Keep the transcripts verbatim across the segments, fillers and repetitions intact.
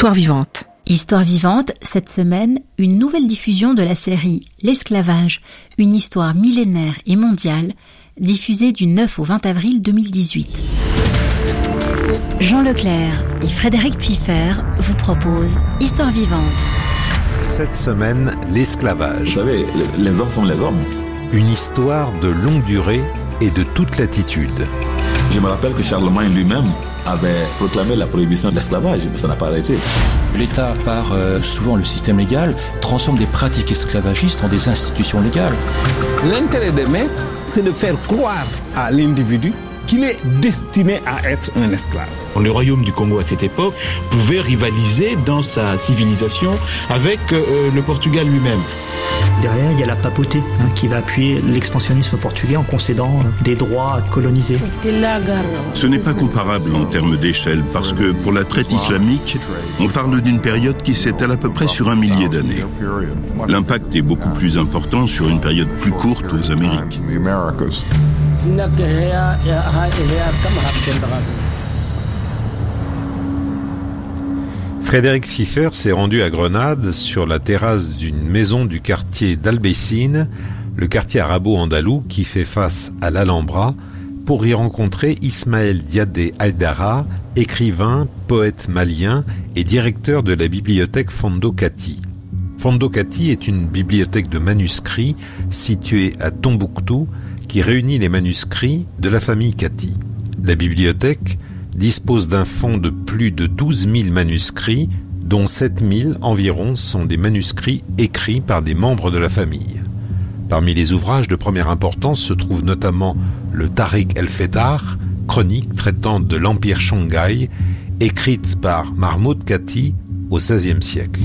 Histoire vivante. Histoire vivante, cette semaine, une nouvelle diffusion de la série L'esclavage, une histoire millénaire et mondiale, diffusée du neuf au vingt avril deux mille dix-huit. Jean Leclerc et Frédéric Pfiffer vous proposent Histoire vivante. Cette semaine, l'esclavage. Vous savez, les hommes sont les hommes. Une histoire de longue durée et de toute latitude. Je me rappelle que Charlemagne lui-même avait proclamé la prohibition de l'esclavage, mais ça n'a pas arrêté. L'État, par euh, souvent le système légal, transforme des pratiques esclavagistes en des institutions légales. L'intérêt des maîtres, c'est de faire croire à l'individu qu'il est destiné à être un esclave. Le royaume du Congo à cette époque pouvait rivaliser dans sa civilisation avec euh, le Portugal lui-même. Derrière, il y a la papauté hein, qui va appuyer l'expansionnisme portugais en concédant des droits à coloniser. Ce n'est pas comparable en termes d'échelle parce que pour la traite islamique, on parle d'une période qui s'étale à peu près sur un millier d'années. L'impact est beaucoup plus important sur une période plus courte aux Amériques. Frédéric Pfiffer s'est rendu à Grenade sur la terrasse d'une maison du quartier d'Albacín, le quartier arabo-andalou qui fait face à l'Alhambra, pour y rencontrer Ismaël Diadé Haïdara, écrivain, poète malien et directeur de la bibliothèque Fondo Kati. Fondo Kati est une bibliothèque de manuscrits située à Tombouctou qui réunit les manuscrits de la famille Kati. La bibliothèque dispose d'un fonds de plus de douze mille manuscrits, dont sept mille environ sont des manuscrits écrits par des membres de la famille. Parmi les ouvrages de première importance se trouve notamment le Tariq el-Fettar, chronique traitant de l'Empire Shanghai, écrite par Mahmoud Kati au seizième siècle.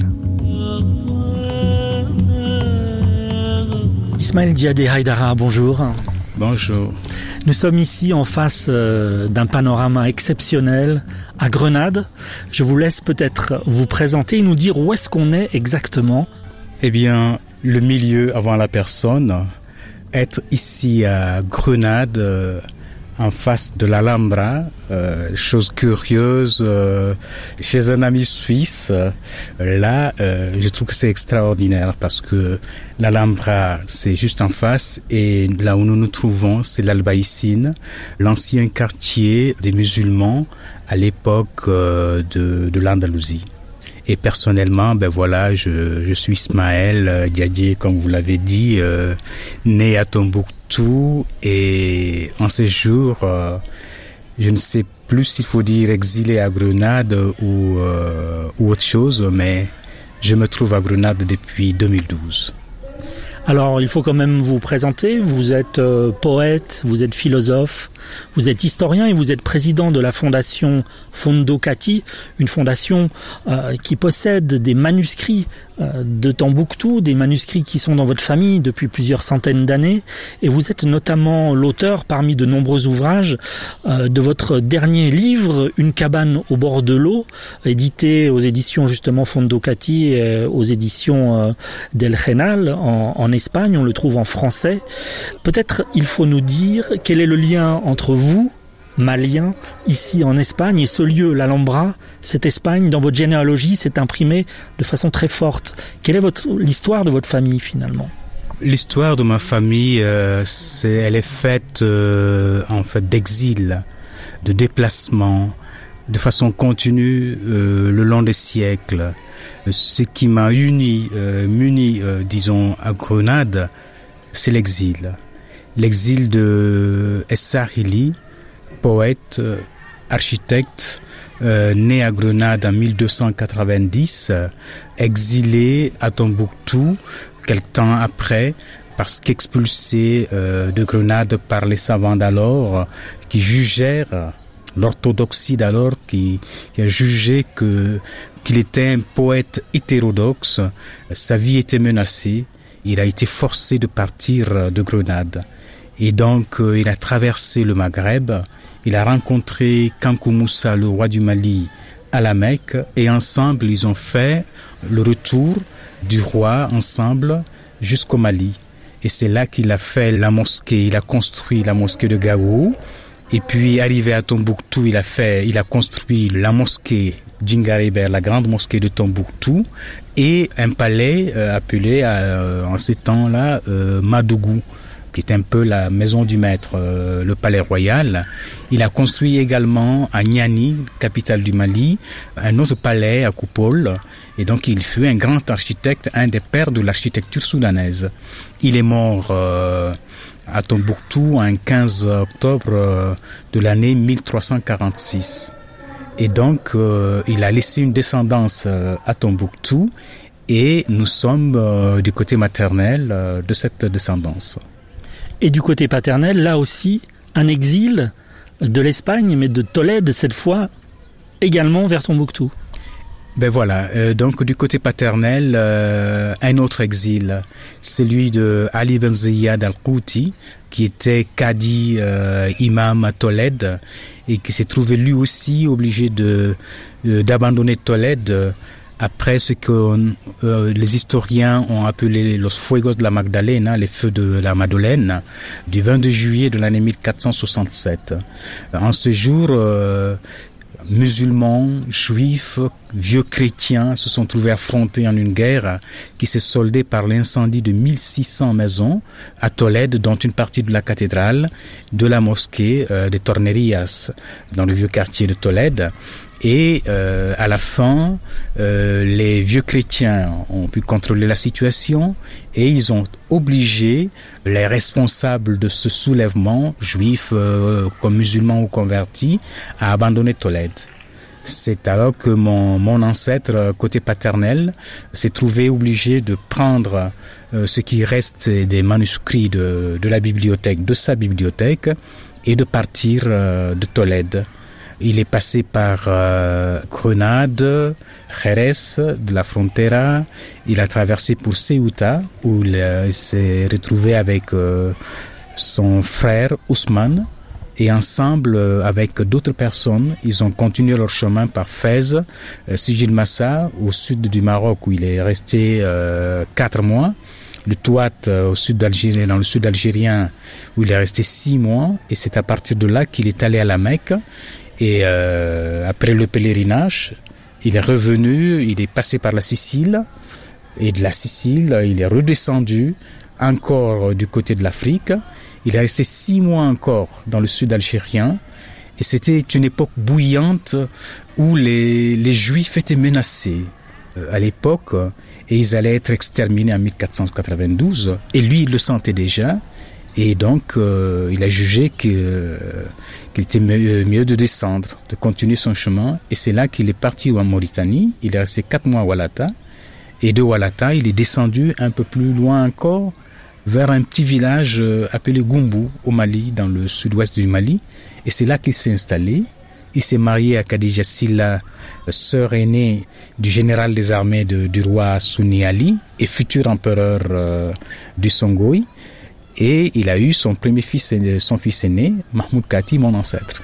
Ismaël Diadé Haïdara, bonjour. Bonjour. Nous sommes ici en face euh, d'un panorama exceptionnel à Grenade. Je vous laisse peut-être vous présenter et nous dire où est-ce qu'on est exactement. Eh bien, le milieu avant la personne, être ici à Grenade, euh, en face de l'Alhambra, euh, chose curieuse, euh, chez un ami suisse, euh, là, euh, je trouve que c'est extraordinaire parce que l'Alhambra, c'est juste en face et là où nous nous trouvons, c'est l'Albacín, l'ancien quartier des musulmans à l'époque euh, de, de l'Andalousie. Et personnellement, ben voilà, je, je suis Ismaël euh, Diadé, comme vous l'avez dit, euh, né à Tombouctou et en ces jours, euh, je ne sais plus s'il faut dire exilé à Grenade ou, euh, ou autre chose, mais je me trouve à Grenade depuis deux mille douze. Alors, il faut quand même vous présenter. Vous êtes euh, poète, vous êtes philosophe, vous êtes historien et vous êtes président de la fondation Fondo Kati, une fondation euh, qui possède des manuscrits euh, de Tombouctou, des manuscrits qui sont dans votre famille depuis plusieurs centaines d'années. Et vous êtes notamment l'auteur, parmi de nombreux ouvrages, euh, de votre dernier livre, Une cabane au bord de l'eau, édité aux éditions justement Fondo Kati, et aux éditions euh, d'El Genal en, en Espagne, on le trouve en français. Peut-être il faut nous dire quel est le lien entre vous, Malien, ici en Espagne, et ce lieu, l'Alhambra, cette Espagne, dans votre généalogie, s'est imprimé de façon très forte. Quelle est votre, l'histoire de votre famille finalement ? L'histoire de ma famille, euh, c'est, elle est faite euh, en fait d'exil, de déplacement, de façon continue euh, le long des siècles. Ce qui m'a uni, euh, muni, euh, disons, à Grenade, c'est l'exil. L'exil de Essa Hili, poète, euh, architecte, euh, né à Grenade en mille deux cent quatre-vingt-dix, euh, exilé à Tombouctou quelque temps après, parce qu'expulsé euh, de Grenade par les savants d'alors, qui jugèrent l'orthodoxie d'alors, qui, qui a jugé que qu'il était un poète hétérodoxe, sa vie était menacée, il a été forcé de partir de Grenade. Et donc, euh, il a traversé le Maghreb, il a rencontré Kankou Moussa, le roi du Mali, à la Mecque, et ensemble, ils ont fait le retour du roi, ensemble, jusqu'au Mali. Et c'est là qu'il a fait la mosquée, il a construit la mosquée de Gaou. Et puis, arrivé à Tombouctou, il a fait, il a construit la mosquée Djingaribert, la grande mosquée de Tombouctou, et un palais euh, appelé euh, en ces temps-là euh, Madougou, qui est un peu la maison du maître, euh, le palais royal. Il a construit également à Niani, capitale du Mali, un autre palais à coupole. Et donc il fut un grand architecte, un des pères de l'architecture soudanaise. Il est mort euh, à Tombouctou un quinze octobre euh, de l'année mille trois cent quarante-six. Et donc euh, il a laissé une descendance euh, à Tombouctou et nous sommes euh, du côté maternel euh, de cette descendance. Et du côté paternel, là aussi, un exil de l'Espagne, mais de Tolède cette fois, également vers Tombouctou. Ben voilà, euh, donc du côté paternel, euh, un autre exil, celui de Ali Ben Ziyad Al-Qouti, qui était cadi euh, imam à Tolède et qui s'est trouvé lui aussi obligé de euh, d'abandonner Tolède euh, après ce que euh, les historiens ont appelé los fuegos de la Magdalena, les feux de la Madeleine, du vingt-deux juillet de l'année mille quatre cent soixante-sept. En ce jour, euh, musulmans, juifs, vieux chrétiens se sont trouvés affrontés en une guerre qui s'est soldée par l'incendie de mille six cents maisons à Tolède, dont une partie de la cathédrale, de la mosquée euh, de Tornerias, dans le vieux quartier de Tolède. Et euh, à la fin, euh, les vieux chrétiens ont pu contrôler la situation et ils ont obligé les responsables de ce soulèvement, juifs euh, comme musulmans ou convertis, à abandonner Tolède. C'est alors que mon, mon ancêtre, côté paternel, s'est trouvé obligé de prendre euh, ce qui reste des manuscrits de, de la bibliothèque, de sa bibliothèque, et de partir euh, de Tolède. Il est passé par euh, Grenade, Jerez, de la Frontera. Il a traversé pour Ceuta, où il, euh, il s'est retrouvé avec euh, son frère Ousmane. Et ensemble, euh, avec d'autres personnes, ils ont continué leur chemin par Fès, euh, Sijil Massa, au sud du Maroc, où il est resté euh, quatre mois. Le Touat, euh, au sud d'Algérie, dans le sud algérien, où il est resté six mois. Et c'est à partir de là qu'il est allé à la Mecque. Et euh, après le pèlerinage, il est revenu, il est passé par la Sicile. Et de la Sicile, il est redescendu encore du côté de l'Afrique. Il est resté six mois encore dans le sud algérien. Et c'était une époque bouillante où les, les Juifs étaient menacés euh, à l'époque. Et ils allaient être exterminés en mille quatre cent quatre-vingt-douze. Et lui, il le sentait déjà. Et donc, euh, il a jugé que, euh, qu'il était mieux, mieux de descendre, de continuer son chemin. Et c'est là qu'il est parti en Mauritanie. Il est resté quatre mois à Oualata. Et de Oualata, il est descendu un peu plus loin encore, vers un petit village euh, appelé Goumbou, au Mali, dans le sud-ouest du Mali. Et c'est là qu'il s'est installé. Il s'est marié à Khadija Silla, sœur aînée du général des armées de, du roi Sunni Ali et futur empereur euh, du Songhai. Et il a eu son premier fils, son fils aîné, Mahmoud Kati, mon ancêtre.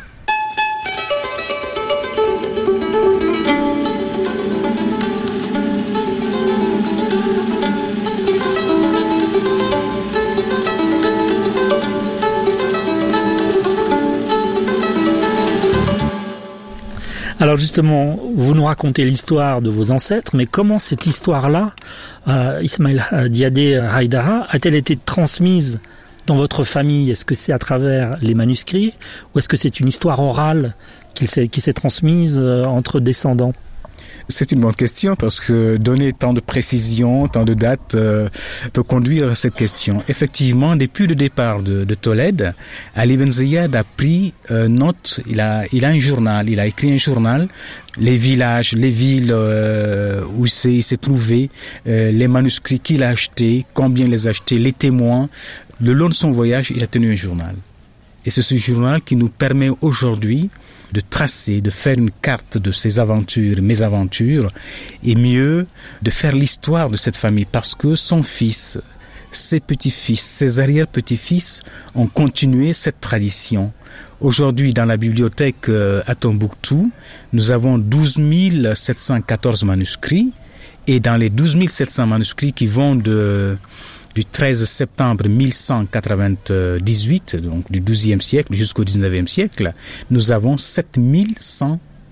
Alors justement, vous nous racontez l'histoire de vos ancêtres, mais comment cette histoire-là, euh, Ismaël Diadé Haïdara, a-t-elle été transmise dans votre famille? Est-ce que c'est à travers les manuscrits ou est-ce que c'est une histoire orale qui s'est, qui s'est transmise euh, entre descendants? C'est une bonne question parce que donner tant de précision, tant de dates euh, peut conduire à cette question. Effectivement, depuis le départ de, de Tolède, Ali Ben Ziyad a pris euh, note, il a, il a un journal, il a écrit un journal, les villages, les villes euh, où c'est, il s'est trouvé, euh, les manuscrits qu'il a achetés, combien les a achetés, les témoins. Le long de son voyage, il a tenu un journal. Et c'est ce journal qui nous permet aujourd'hui de tracer, de faire une carte de ses aventures, mes aventures, et mieux, de faire l'histoire de cette famille, parce que son fils, ses petits-fils, ses arrière-petits-fils ont continué cette tradition. Aujourd'hui, dans la bibliothèque à Tombouctou, nous avons douze mille sept cent quatorze manuscrits, et dans les douze mille sept cents manuscrits qui vont de... du treize septembre mille cent quatre-vingt-dix-huit, donc du douzième siècle jusqu'au dix-neuvième siècle, nous avons sept mille cent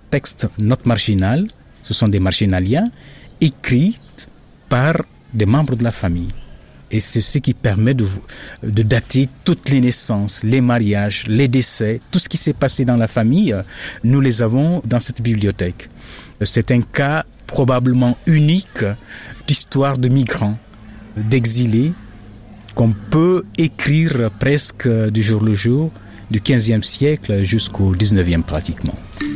textes, notes marginales, ce sont des marginaliens, écrites par des membres de la famille. Et c'est ce qui permet de, de dater toutes les naissances, les mariages, les décès, tout ce qui s'est passé dans la famille, nous les avons dans cette bibliothèque. C'est un cas probablement unique d'histoire de migrants, d'exilés, qu'on peut écrire presque du jour le jour, du quinzième siècle jusqu'au dix-neuvième pratiquement.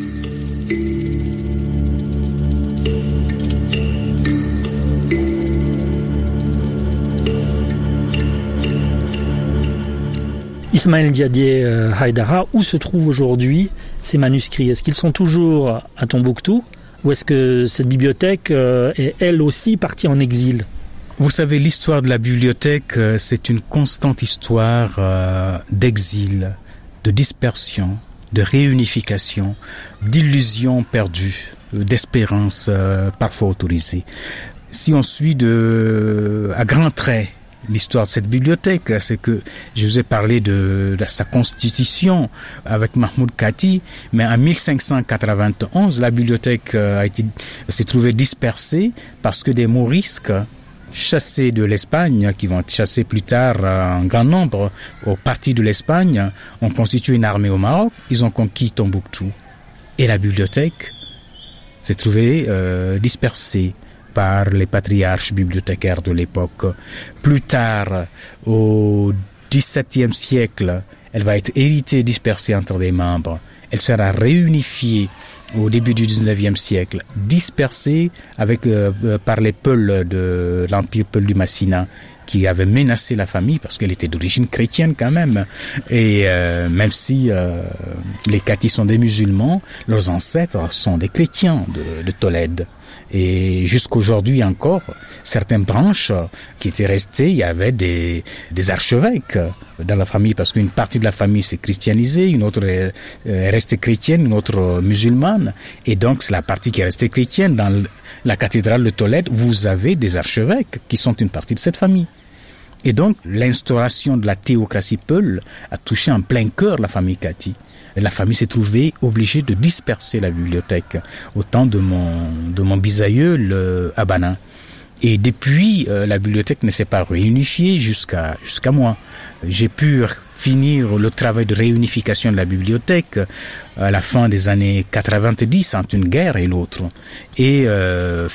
Ismaël Diadier Haïdara, où se trouvent aujourd'hui ces manuscrits? Est-ce qu'ils sont toujours à Tombouctou ou est-ce que cette bibliothèque est elle aussi partie en exil? Vous savez, l'histoire de la bibliothèque, c'est une constante histoire euh, d'exil, de dispersion, de réunification, d'illusions perdues, d'espérances euh, parfois autorisées. Si on suit de, à grands traits l'histoire de cette bibliothèque, c'est que je vous ai parlé de, de sa constitution avec Mahmoud Kati, mais en mille cinq cent quatre-vingt-onze, la bibliothèque a été, s'est trouvée dispersée parce que des Morisques chassés de l'Espagne, qui vont être chassés plus tard en grand nombre au parti de l'Espagne, ont constitué une armée au Maroc, ils ont conquis Tombouctou. Et la bibliothèque s'est trouvée euh, dispersée par les patriarches bibliothécaires de l'époque. Plus tard, au dix-septième siècle, elle va être héritée, dispersée entre des membres. Elle sera réunifiée au début du dix-neuvième siècle, dispersée avec, euh, par les Peuls de l'Empire Peul du Massina, qui avait menacé la famille parce qu'elle était d'origine chrétienne quand même. Et euh, même si euh, les Katis sont des musulmans, leurs ancêtres sont des chrétiens de, de Tolède. Et jusqu'aujourd'hui encore, certaines branches qui étaient restées, il y avait des, des archevêques dans la famille, parce qu'une partie de la famille s'est christianisée, une autre est, est restée chrétienne, une autre musulmane. Et donc, c'est la partie qui est restée chrétienne. Dans la cathédrale de Tolède, vous avez des archevêques qui sont une partie de cette famille. Et donc, l'instauration de la théocratie Peul a touché en plein cœur la famille Kati. Et la famille s'est trouvée obligée de disperser la bibliothèque au temps de mon, de mon bisaïeul, le Abana. Et depuis, euh, la bibliothèque ne s'est pas réunifiée jusqu'à, jusqu'à moi. J'ai pu finir le travail de réunification de la bibliothèque à la fin des années quatre-vingt-dix, entre une guerre et l'autre. Et euh,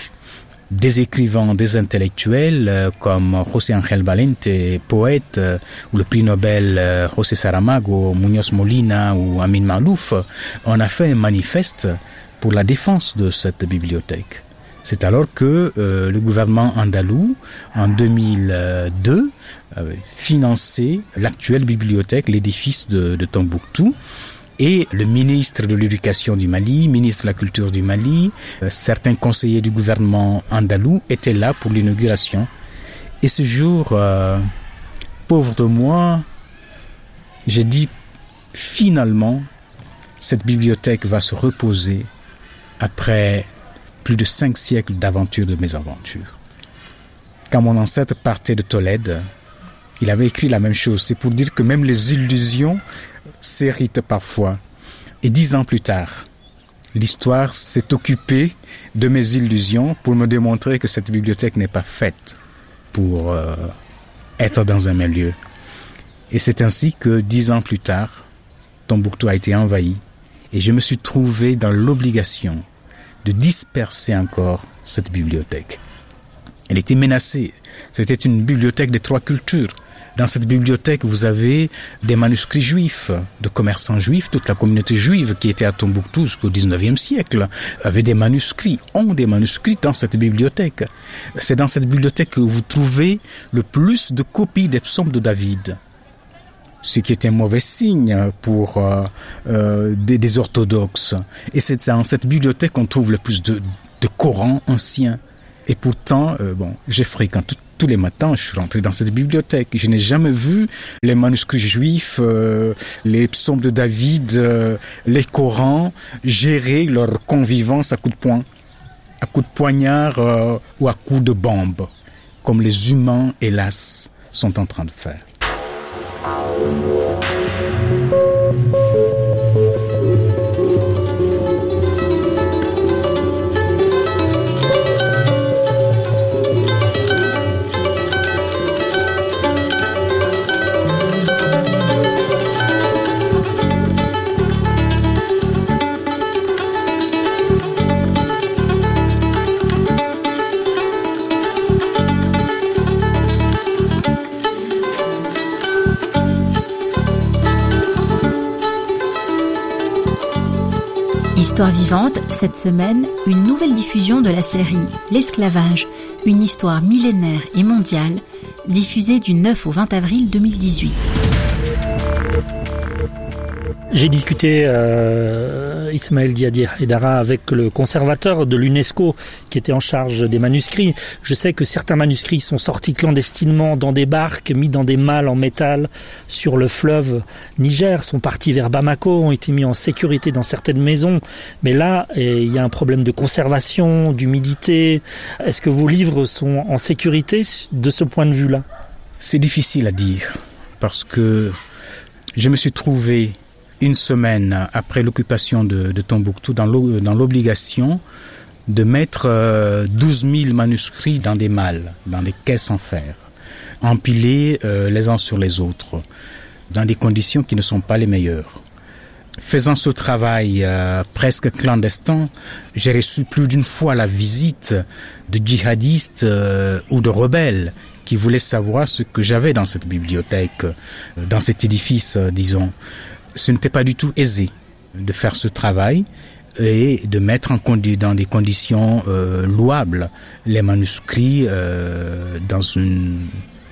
des écrivains, des intellectuels euh, comme José Ángel Valente, poète, euh, ou le prix Nobel euh, José Saramago, Muñoz Molina ou Amin Malouf, on a fait un manifeste pour la défense de cette bibliothèque. C'est alors que euh, le gouvernement andalou, en deux mille deux, avait financé l'actuelle bibliothèque, l'édifice de, de Tombouctou. Et le ministre de l'Éducation du Mali, ministre de la Culture du Mali, euh, certains conseillers du gouvernement andalou étaient là pour l'inauguration. Et ce jour, euh, pauvre de moi, j'ai dit, finalement, cette bibliothèque va se reposer après plus de cinq siècles d'aventures, de mésaventures. Quand mon ancêtre partait de Tolède, il avait écrit la même chose. C'est pour dire que même les illusions s'héritent parfois. Et dix ans plus tard, l'histoire s'est occupée de mes illusions pour me démontrer que cette bibliothèque n'est pas faite pour euh, être dans un même lieu. Et c'est ainsi que dix ans plus tard, Tombouctou a été envahi et je me suis trouvé dans l'obligation de disperser encore cette bibliothèque. Elle était menacée. C'était une bibliothèque des trois cultures. Dans cette bibliothèque, vous avez des manuscrits juifs, de commerçants juifs. Toute la communauté juive qui était à Tombouctou jusqu'au dix-neuvième siècle avait des manuscrits, ont des manuscrits dans cette bibliothèque. C'est dans cette bibliothèque que vous trouvez le plus de copies des psaumes de David. Ce qui est un mauvais signe pour euh, euh, des, des orthodoxes. Et c'est dans cette bibliothèque qu'on trouve le plus de, de Corans anciens. Et pourtant, euh, bon, j'ai fréquenté tous les matins, je suis rentré dans cette bibliothèque. Je n'ai jamais vu les manuscrits juifs, euh, les psaumes de David, euh, les Corans gérer leur convivence à coups de poing, à coups de poignard euh, ou à coups de bombe, comme les humains, hélas, sont en train de faire. Histoire vivante, cette semaine, une nouvelle diffusion de la série L'esclavage, une histoire millénaire et mondiale, diffusée du neuf au vingt avril deux mille dix-huit. J'ai discuté, euh, Ismaël Diadi Haïdara, avec le conservateur de l'UNESCO qui était en charge des manuscrits. Je sais que certains manuscrits sont sortis clandestinement dans des barques, mis dans des malles en métal sur le fleuve Niger, sont partis vers Bamako, ont été mis en sécurité dans certaines maisons. Mais là, il y a un problème de conservation, d'humidité. Est-ce que vos livres sont en sécurité de ce point de vue-là ? C'est difficile à dire parce que je me suis trouvé une semaine après l'occupation de, de Tombouctou dans l'obligation de mettre euh, douze mille manuscrits dans des malles, dans des caisses en fer, empilés euh, les uns sur les autres, dans des conditions qui ne sont pas les meilleures. Faisant ce travail euh, presque clandestin, j'ai reçu plus d'une fois la visite de djihadistes euh, ou de rebelles qui voulaient savoir ce que j'avais dans cette bibliothèque, euh, dans cet édifice, euh, disons. Ce n'était pas du tout aisé de faire ce travail et de mettre en condi- dans des conditions euh, louables les manuscrits euh, dans une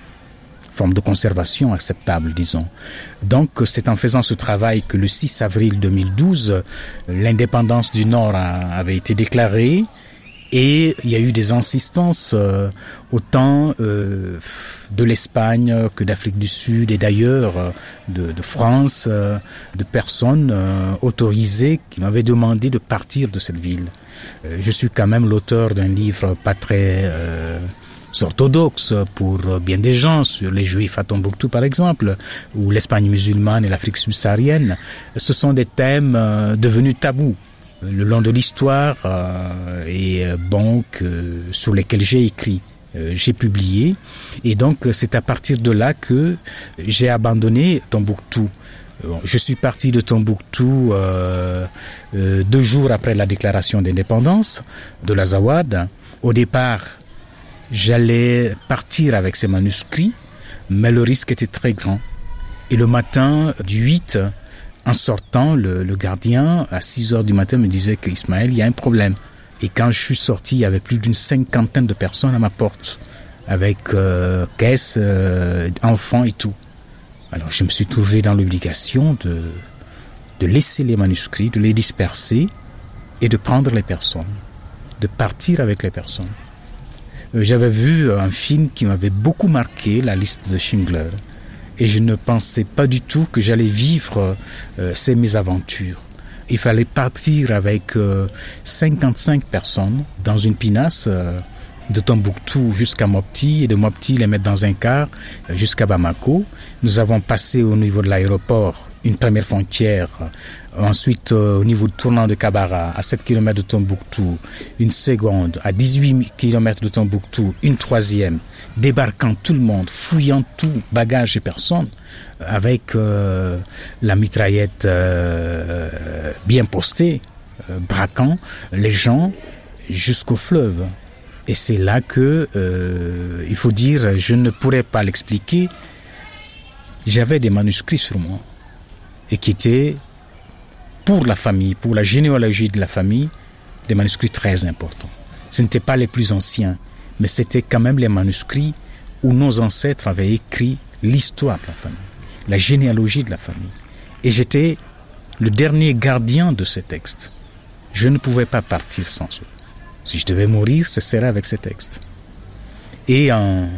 forme de conservation acceptable, disons. Donc, c'est en faisant ce travail que le six avril deux mille douze, l'indépendance du Nord a, avait été déclarée. Et il y a eu des insistances euh, autant euh, de l'Espagne que d'Afrique du Sud et d'ailleurs euh, de, de France, euh, de personnes euh, autorisées qui m'avaient demandé de partir de cette ville. Euh, je suis quand même l'auteur d'un livre pas très euh, orthodoxe pour bien des gens, sur les Juifs à Tombouctou par exemple, ou l'Espagne musulmane et l'Afrique subsaharienne. Ce sont des thèmes euh, devenus tabous le long de l'histoire euh, et euh, bon, que, sur lesquels j'ai écrit, euh, j'ai publié. Et donc, c'est à partir de là que j'ai abandonné Tombouctou. Euh, je suis parti de Tombouctou euh, euh, deux jours après la déclaration d'indépendance de l'Azawad. Au départ, j'allais partir avec ces manuscrits, mais le risque était très grand. Et le matin du huit, en sortant, le, le gardien, à six heures du matin, me disait qu'Ismaël, il y a un problème. Et quand je suis sorti, il y avait plus d'une cinquantaine de personnes à ma porte, avec euh, caisses, euh, enfants et tout. Alors je me suis trouvé dans l'obligation de, de laisser les manuscrits, de les disperser et de prendre les personnes, de partir avec les personnes. Euh, j'avais vu un film qui m'avait beaucoup marqué, La liste de Schindler. Et je ne pensais pas du tout que j'allais vivre euh, ces mésaventures. Il fallait partir avec euh, cinquante-cinq personnes dans une pinasse euh, de Tombouctou jusqu'à Mopti et de Mopti les mettre dans un car euh, jusqu'à Bamako. Nous avons passé au niveau de l'aéroport une première frontière, ensuite euh, au niveau du tournant de Kabara à sept kilomètres de Tombouctou, une seconde à dix-huit kilomètres de Tombouctou, une troisième, débarquant tout le monde, fouillant tout, bagages et personnes, avec euh, la mitraillette euh, bien postée, euh, braquant les gens jusqu'au fleuve. Et c'est là que, euh, il faut dire, je ne pourrais pas l'expliquer, j'avais des manuscrits sur moi et qui étaient, pour la famille, pour la généalogie de la famille, des manuscrits très importants. Ce n'étaient pas les plus anciens, mais c'était quand même les manuscrits où nos ancêtres avaient écrit l'histoire de la famille, la généalogie de la famille. Et j'étais le dernier gardien de ces textes. Je ne pouvais pas partir sans eux. Si je devais mourir, ce serait avec ces textes. Et un,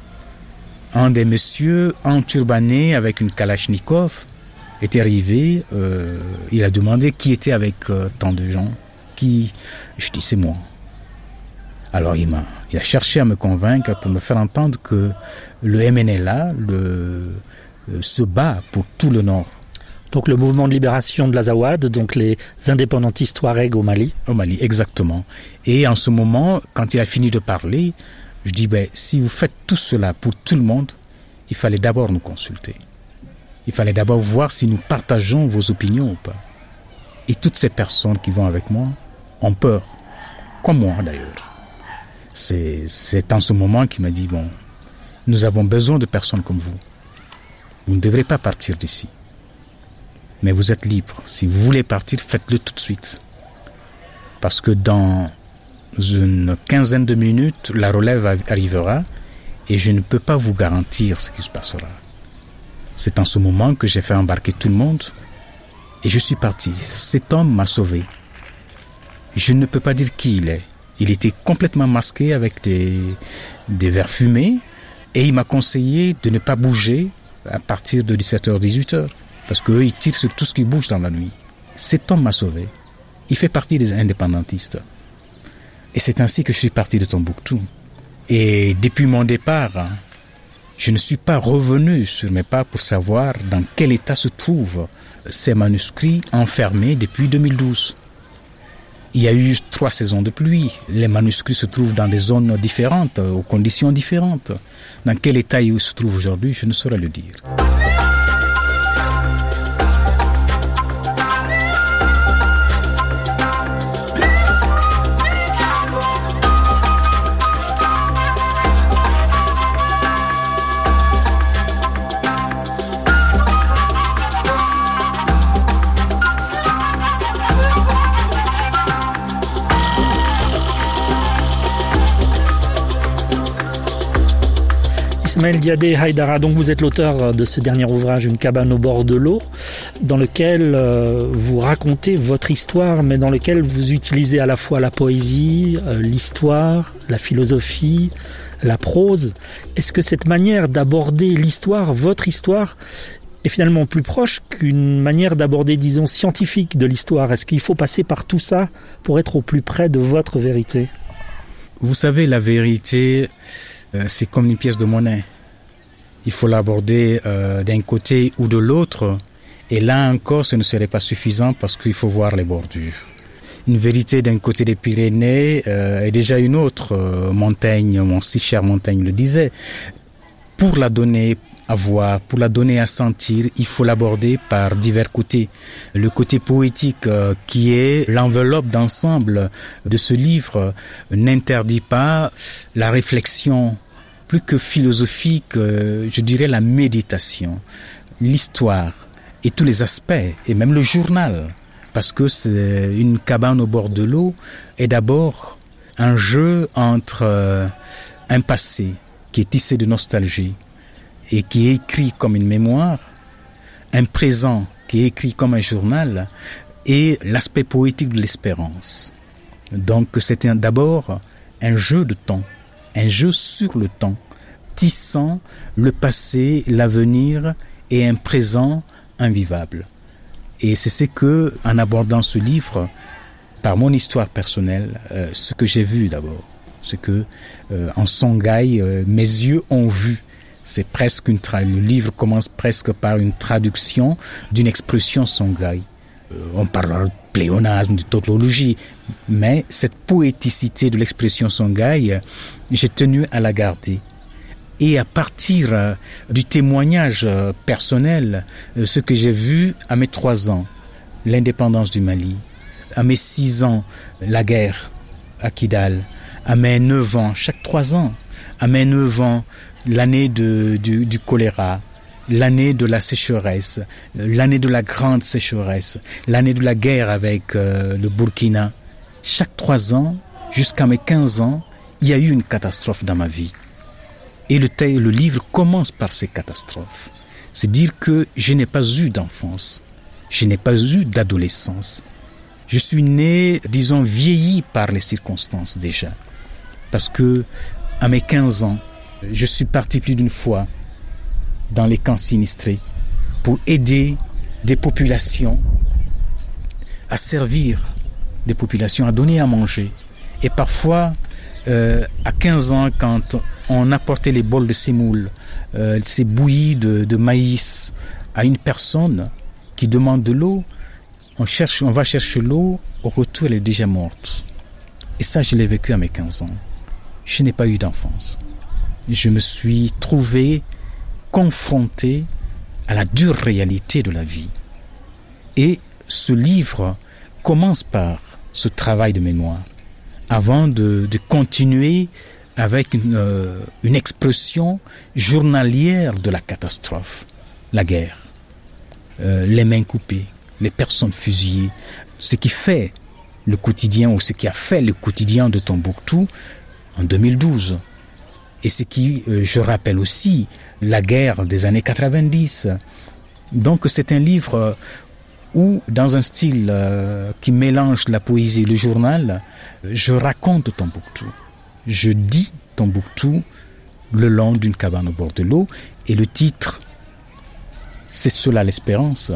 un des messieurs enturbané avec une kalachnikov est arrivé, euh, il a demandé qui était avec euh, tant de gens. Qui, je dis, c'est moi. Alors il m'a, il a cherché à me convaincre pour me faire entendre que le M N L A le, euh, se bat pour tout le Nord. Donc le mouvement de libération de l'Azawad, donc les indépendantistes Touaregs au Mali. Au Mali, exactement. Et en ce moment, quand il a fini de parler, je dis, ben, si vous faites tout cela pour tout le monde, il fallait d'abord nous consulter. Il fallait d'abord voir si nous partageons vos opinions ou pas. Et toutes ces personnes qui vont avec moi ont peur, comme moi d'ailleurs. C'est, c'est en ce moment qu'il m'a dit, bon, nous avons besoin de personnes comme vous. Vous ne devrez pas partir d'ici. Mais vous êtes libre. Si vous voulez partir, faites-le tout de suite. Parce que dans une quinzaine de minutes, la relève arrivera et je ne peux pas vous garantir ce qui se passera. C'est en ce moment que j'ai fait embarquer tout le monde et je suis parti. Cet homme m'a sauvé. Je ne peux pas dire qui il est. Il était complètement masqué avec des, des verres fumés et il m'a conseillé de ne pas bouger à partir de dix-sept heures, dix-huit heures parce qu'eux, ils tirent sur tout ce qui bouge dans la nuit. Cet homme m'a sauvé. Il fait partie des indépendantistes. Et c'est ainsi que je suis parti de Tombouctou. Et depuis mon départ, je ne suis pas revenu sur mes pas pour savoir dans quel état se trouvent ces manuscrits enfermés depuis deux mille douze. Il y a eu trois saisons de pluie. Les manuscrits se trouvent dans des zones différentes, aux conditions différentes. Dans quel état ils se trouvent aujourd'hui, je ne saurais le dire. Ismaël Diadé Haïdara, donc vous êtes l'auteur de ce dernier ouvrage, Une cabane au bord de l'eau, dans lequel euh, vous racontez votre histoire, mais dans lequel vous utilisez à la fois la poésie, euh, l'histoire, la philosophie, la prose. Est-ce que cette manière d'aborder l'histoire, votre histoire, est finalement plus proche qu'une manière d'aborder, disons, scientifique de l'histoire? Est-ce qu'il faut passer par tout ça pour être au plus près de votre vérité? Vous savez, la vérité, euh, c'est comme une pièce de monnaie. Il faut l'aborder euh, d'un côté ou de l'autre. Et là encore, ce ne serait pas suffisant parce qu'il faut voir les bordures. Une vérité d'un côté des Pyrénées euh, et déjà une autre. Euh, Montaigne, mon si cher Montaigne le disait. Pour la donner à voir, pour la donner à sentir, il faut l'aborder par divers côtés. Le côté poétique euh, qui est l'enveloppe d'ensemble de ce livre euh, n'interdit pas la réflexion, plus que philosophique, euh, je dirais la méditation, l'histoire et tous les aspects, et même le journal, parce que c'est une cabane au bord de l'eau est d'abord un jeu entre euh, un passé qui est tissé de nostalgie et qui est écrit comme une mémoire, un présent qui est écrit comme un journal, et l'aspect poétique de l'espérance. Donc c'est un, d'abord un jeu de temps, un jeu sur le temps, tissant le passé, l'avenir et un présent invivable. Et c'est ce que, en abordant ce livre, par mon histoire personnelle, euh, ce que j'ai vu d'abord, ce que euh, en Songhai, euh, mes yeux ont vu. C'est presque une tra- le livre commence presque par une traduction d'une expression Songhai. Euh, on parle de pléonasme, de tautologie, mais cette poéticité de l'expression Songhai, euh, j'ai tenu à la garder. Et à partir euh, du témoignage euh, personnel, euh, ce que j'ai vu à mes trois ans, l'indépendance du Mali, à mes six ans, la guerre à Kidal, à mes neuf ans, chaque trois ans, à mes neuf ans, l'année de, du, du choléra, l'année de la sécheresse, l'année de la grande sécheresse, l'année de la guerre avec euh, le Burkina. Chaque trois ans, jusqu'à mes quinze ans, il y a eu une catastrophe dans ma vie. Et le, le livre commence par ces catastrophes. C'est dire que je n'ai pas eu d'enfance, je n'ai pas eu d'adolescence. Je suis né, disons, vieilli par les circonstances déjà. Parce que, à mes quinze ans, je suis parti plus d'une fois dans les camps sinistrés pour aider des populations à servir des populations, à donner à manger. Et parfois, euh, à quinze ans, quand on apportait les bols de semoule, euh, ces bouillies de, de maïs à une personne qui demande de l'eau, on cherche, on va chercher l'eau, au retour elle est déjà morte. Et ça, je l'ai vécu à mes quinze ans. Je n'ai pas eu d'enfance. Je me suis trouvé confronté à la dure réalité de la vie. Et ce livre commence par ce travail de mémoire, avant de, de continuer avec une, euh, une expression journalière de la catastrophe, la guerre, euh, les mains coupées, les personnes fusillées, ce qui fait le quotidien ou ce qui a fait le quotidien de Tombouctou en deux mille douze. Et ce qui, euh, je rappelle aussi, la guerre des années quatre-vingt-dix. Donc c'est un livre où, dans un style euh, qui mélange la poésie et le journal, je raconte Tombouctou. Je dis Tombouctou le long d'une cabane au bord de l'eau. Et le titre, c'est cela l'espérance.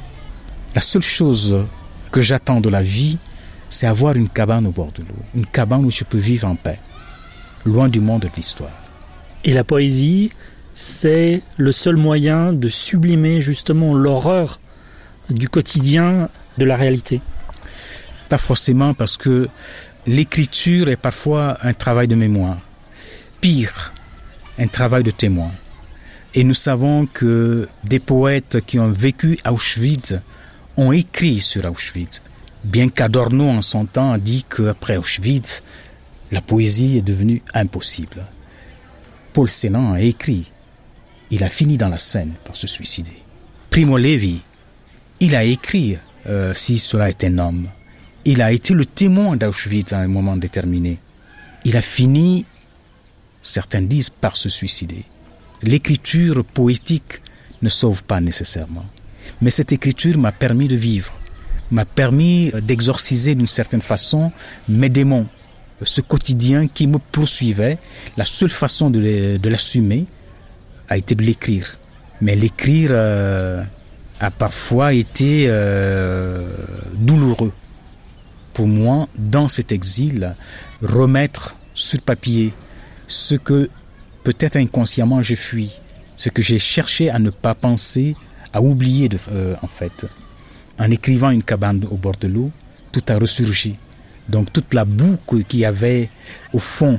La seule chose que j'attends de la vie, c'est avoir une cabane au bord de l'eau. Une cabane où je peux vivre en paix, loin du monde de l'histoire. Et la poésie, c'est le seul moyen de sublimer justement l'horreur du quotidien, de la réalité. Pas forcément, parce que l'écriture est parfois un travail de mémoire. Pire, un travail de témoin. Et nous savons que des poètes qui ont vécu Auschwitz ont écrit sur Auschwitz. Bien qu'Adorno, en son temps, a dit qu'après Auschwitz, la poésie est devenue impossible. Paul Celan a écrit. Il a fini dans la Seine par se suicider. Primo Levi, il a écrit euh, Si cela est un homme. Il a été le témoin d'Auschwitz à un moment déterminé. Il a fini, certains disent, par se suicider. L'écriture poétique ne sauve pas nécessairement. Mais cette écriture m'a permis de vivre, m'a permis d'exorciser d'une certaine façon mes démons. Ce quotidien qui me poursuivait, la seule façon de, de l'assumer a été de l'écrire. Mais l'écrire euh, a parfois été euh, douloureux. Pour moi, dans cet exil, remettre sur papier ce que peut-être inconsciemment j'ai fui, ce que j'ai cherché à ne pas penser, à oublier de, euh, en fait. En écrivant Une cabane au bord de l'eau, tout a ressurgi. Donc toute la boue qu'il y avait au fond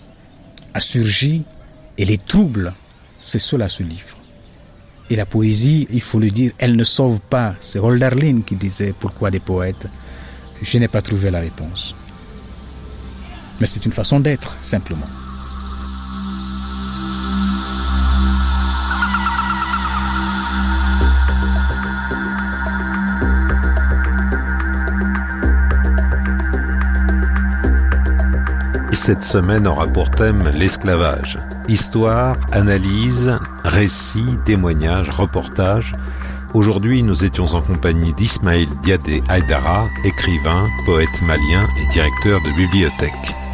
a surgi, et les troubles, c'est cela ce livre. Et la poésie, il faut le dire, elle ne sauve pas. C'est Hölderlin qui disait « Pourquoi des poètes ?» Je n'ai pas trouvé la réponse. Mais c'est une façon d'être, simplement. Cette semaine aura pour thème l'esclavage. Histoire, analyse, récits, témoignages, reportages. Aujourd'hui, nous étions en compagnie d'Ismaël Diadé Haïdara, écrivain, poète malien et directeur de bibliothèque.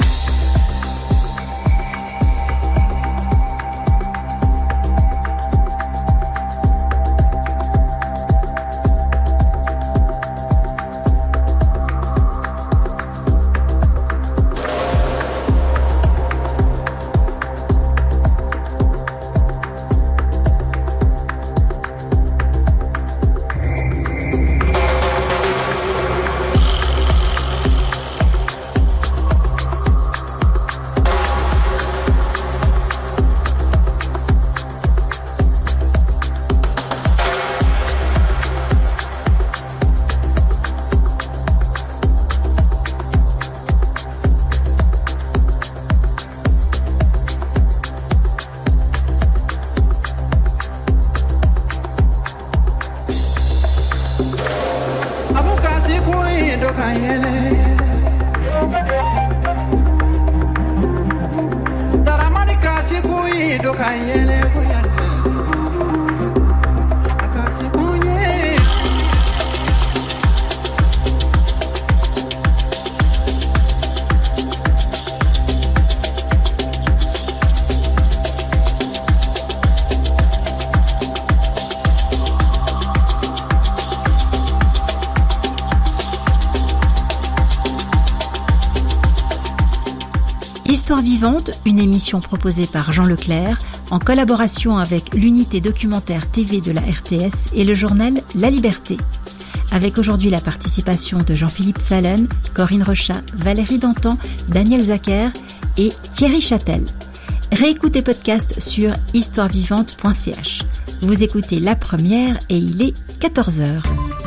Histoire vivante, une émission proposée par Jean Leclerc en collaboration avec l'unité documentaire T V de la R T S et le journal La Liberté. Avec aujourd'hui la participation de Jean-Philippe Svalen, Corinne Rechat, Valérie Dantan, Daniel Zacher et Thierry Châtel. Réécoutez podcast sur histoire vivante point c h. Vous écoutez La Première et il est quatorze heures.